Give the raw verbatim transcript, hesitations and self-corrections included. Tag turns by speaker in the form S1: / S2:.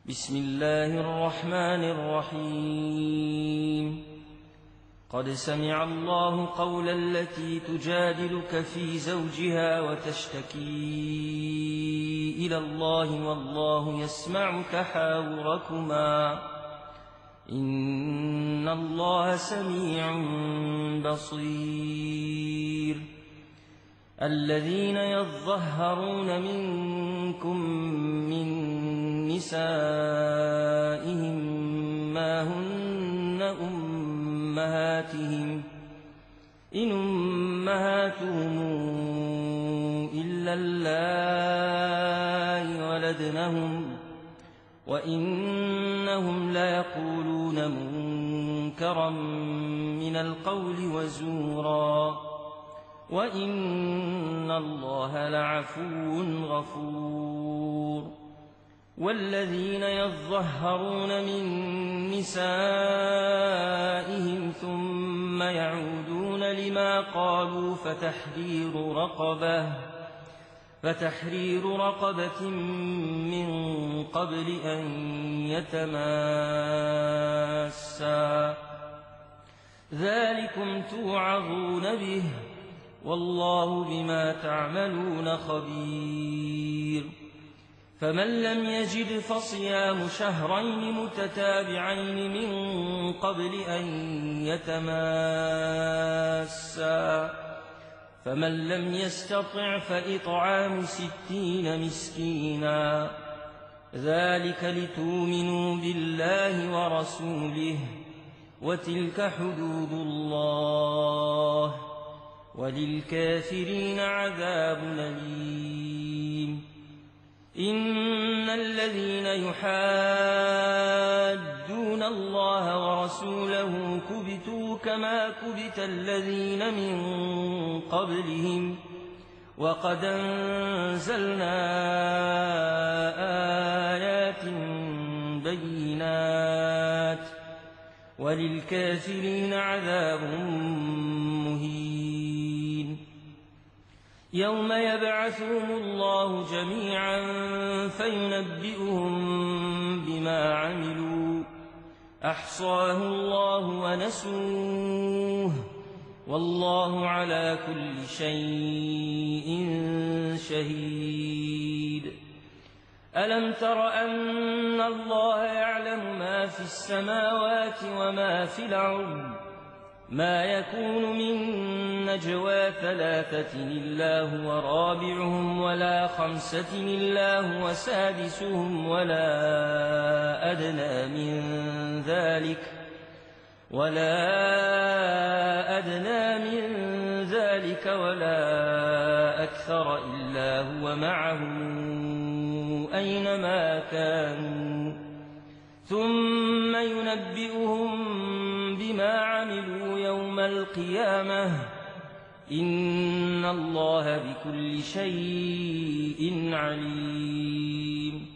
S1: بسم الله الرحمن الرحيم قد سمع الله قول التي تجادلك في زوجها وتشتكي إلى الله والله يسمع تحاوركما إن الله سميع بصير الذين يظهرون منكم من نسائهم ما هن أمهاتهم إن أمهاتهم إلا اللائي ولدنهم وإنهم ليقولون منكرا من القول وزورا وإن الله لعفو غفور والذين يظهرون من نسائهم ثم يعودون لما قالوا فتحرير رقبة فتحرير رقبة من قبل أن يتماسا ذلكم توعظون به والله بما تعملون خبير فمن لم يجد فصيام شهرين متتابعين من قبل أن يتماسا فمن لم يستطع فإطعام ستين مسكينا ذلك لتؤمنوا بالله ورسوله وتلك حدود الله وللكافرين عذاب أليم إن الذين يحادون الله ورسوله كبتوا كما كبت الذين من قبلهم وقد أنزلنا آيات بينات وللكافرين عذاب مهين يوم يبعثهم الله جميعا فينبئهم بما عملوا أحصاه الله ونسوه والله على كل شيء شهيد ألم تر أن الله يعلم ما في السماوات وما في الأرض ما يكون من نجوى ثلاثة إلا هو رابعهم ولا خمسة إلا هو سادسهم ولا أدنى من ذلك ولا أدنى من ذلك ولا أكثر إلا هو معهم أينما كانوا ثم ينبئهم بما عملوا يوم القيامة إن الله بكل شيء عليم